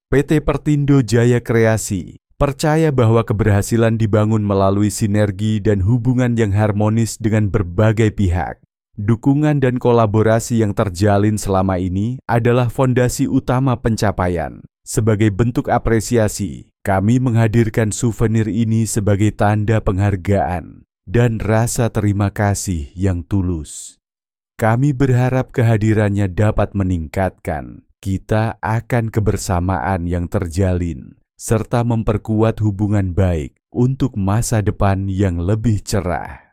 PT Pertindo Jaya Kreasi percaya bahwa keberhasilan dibangun melalui sinergi dan hubungan yang harmonis dengan berbagai pihak. Dukungan dan kolaborasi yang terjalin selama ini adalah fondasi utama pencapaian. Sebagai bentuk apresiasi, kami menghadirkan souvenir ini sebagai tanda penghargaan dan rasa terima kasih yang tulus. Kami berharap kehadirannya dapat meningkatkan kita akan kebersamaan yang terjalin serta memperkuat hubungan baik untuk masa depan yang lebih cerah.